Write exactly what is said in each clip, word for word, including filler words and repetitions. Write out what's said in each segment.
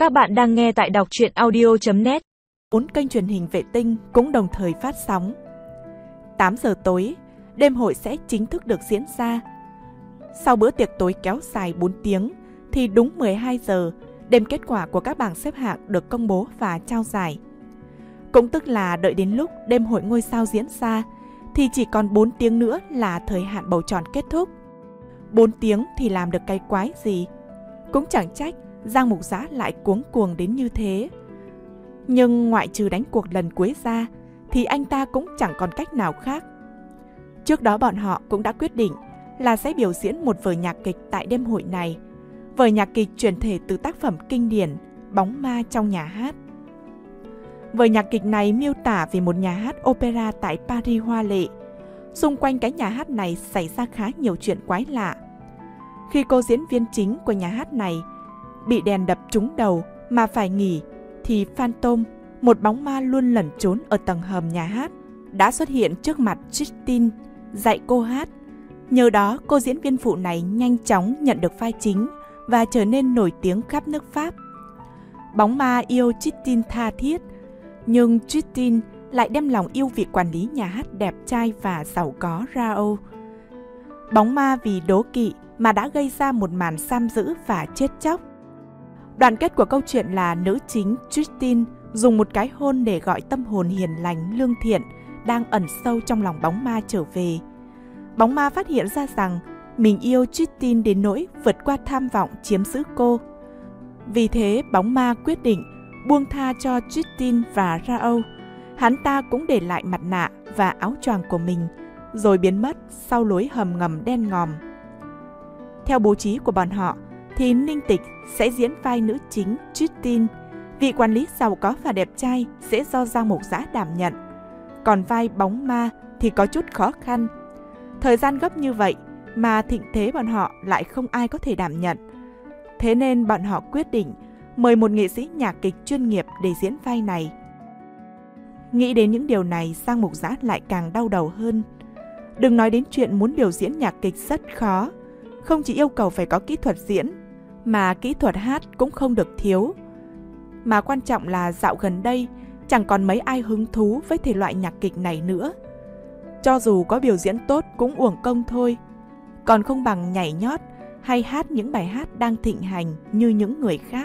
Các bạn đang nghe tại đọc truyện audio chấm net. Bốn kênh truyền hình vệ tinh cũng đồng thời phát sóng. tám giờ tối, đêm hội sẽ chính thức được diễn ra. Sau bữa tiệc tối kéo dài bốn tiếng, thì đúng mười hai giờ, đêm kết quả của các bảng xếp hạng được công bố và trao giải. Cũng tức là đợi đến lúc đêm hội ngôi sao diễn ra, thì chỉ còn bốn tiếng nữa là thời hạn bầu chọn kết thúc. bốn tiếng thì làm được cái quái gì? Cũng chẳng trách Giang Mục Giã lại cuống cuồng đến như thế. Nhưng ngoại trừ đánh cuộc lần cuối ra, thì anh ta cũng chẳng còn cách nào khác. Trước đó bọn họ cũng đã quyết định là sẽ biểu diễn một vở nhạc kịch tại đêm hội này. Vở nhạc kịch chuyển thể từ tác phẩm kinh điển Bóng ma trong nhà hát. Vở nhạc kịch này miêu tả về một nhà hát opera tại Paris hoa lệ. Xung quanh cái nhà hát này xảy ra khá nhiều chuyện quái lạ. Khi cô diễn viên chính của nhà hát này bị đèn đập trúng đầu mà phải nghỉ, thì Phantom, một bóng ma luôn lẩn trốn ở tầng hầm nhà hát, đã xuất hiện trước mặt Justine, dạy cô hát. Nhờ đó, cô diễn viên phụ này nhanh chóng nhận được vai chính và trở nên nổi tiếng khắp nước Pháp. Bóng ma yêu Justine tha thiết, nhưng Justine lại đem lòng yêu vị quản lý nhà hát đẹp trai và giàu có Raoul. Bóng ma vì đố kỵ mà đã gây ra một màn giam giữ và chết chóc. Đoạn kết của câu chuyện là nữ chính Justine dùng một cái hôn để gọi tâm hồn hiền lành, lương thiện đang ẩn sâu trong lòng bóng ma trở về. Bóng ma phát hiện ra rằng mình yêu Justine đến nỗi vượt qua tham vọng chiếm giữ cô. Vì thế, bóng ma quyết định buông tha cho Justine và Raoul. Hắn ta cũng để lại mặt nạ và áo choàng của mình, rồi biến mất sau lối hầm ngầm đen ngòm. Theo bố trí của bọn họ, thì Ninh Tịch sẽ diễn vai nữ chính Justine, vị quản lý giàu có và đẹp trai sẽ do Giang Mục Giã đảm nhận. Còn vai bóng ma thì có chút khó khăn. Thời gian gấp như vậy mà thịnh thế bọn họ lại không ai có thể đảm nhận. Thế nên bọn họ quyết định mời một nghệ sĩ nhạc kịch chuyên nghiệp để diễn vai này. Nghĩ đến những điều này, Giang Mục Giã lại càng đau đầu hơn. Đừng nói đến chuyện muốn biểu diễn nhạc kịch rất khó. Không chỉ yêu cầu phải có kỹ thuật diễn, mà kỹ thuật hát cũng không được thiếu. Mà quan trọng là dạo gần đây chẳng còn mấy ai hứng thú với thể loại nhạc kịch này nữa. Cho dù có biểu diễn tốt cũng uổng công thôi, còn không bằng nhảy nhót hay hát những bài hát đang thịnh hành như những người khác.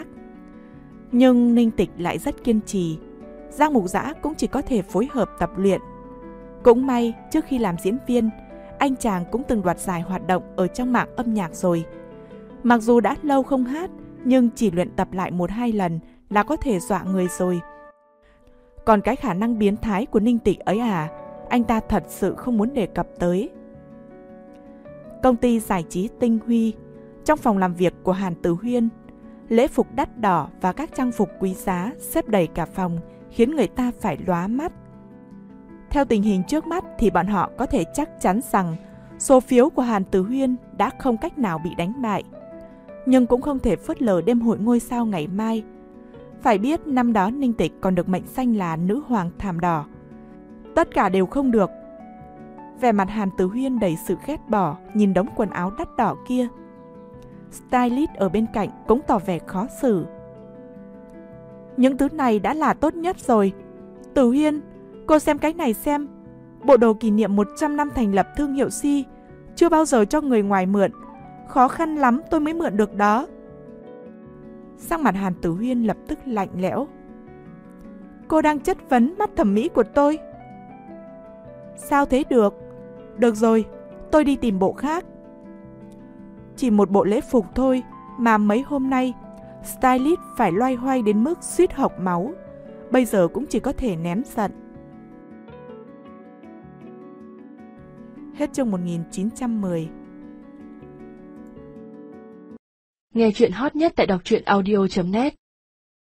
Nhưng Ninh Tịch lại rất kiên trì. Giang Mục Giã cũng chỉ có thể phối hợp tập luyện. Cũng may trước khi làm diễn viên, anh chàng cũng từng đoạt giải hoạt động ở trong mảng âm nhạc rồi. Mặc dù đã lâu không hát, nhưng chỉ luyện tập lại một hai lần là có thể dọa người rồi. Còn cái khả năng biến thái của Ninh Tịch ấy à, anh ta thật sự không muốn đề cập tới. Công ty giải trí Tinh Huy, trong phòng làm việc của Hàn Tử Huyên, lễ phục đắt đỏ và các trang phục quý giá xếp đầy cả phòng khiến người ta phải lóa mắt. Theo tình hình trước mắt thì bọn họ có thể chắc chắn rằng số phiếu của Hàn Tử Huyên đã không cách nào bị đánh bại. Nhưng cũng không thể phớt lờ đêm hội ngôi sao ngày mai. Phải biết năm đó Ninh Tịch còn được mệnh danh là nữ hoàng thảm đỏ. Tất cả đều không được. Vẻ mặt Hàn Tử Huyên đầy sự ghét bỏ nhìn đống quần áo đắt đỏ kia. Stylist ở bên cạnh cũng tỏ vẻ khó xử. Những thứ này đã là tốt nhất rồi. Tử Huyên, cô xem cái này xem. Bộ đồ kỷ niệm một trăm năm thành lập thương hiệu Si, chưa bao giờ cho người ngoài mượn. Khó khăn lắm tôi mới mượn được đó. Sắc mặt Hàn Tử Huyên lập tức lạnh lẽo. Cô đang chất vấn mắt thẩm mỹ của tôi. Sao thế được? Được rồi, tôi đi tìm bộ khác. Chỉ một bộ lễ phục thôi mà mấy hôm nay stylist phải loay hoay đến mức suýt hộc máu. Bây giờ cũng chỉ có thể nén giận. Hết chương một nghìn chín trăm mười. Nghe chuyện hot nhất tại đọc truyện audio chấm net.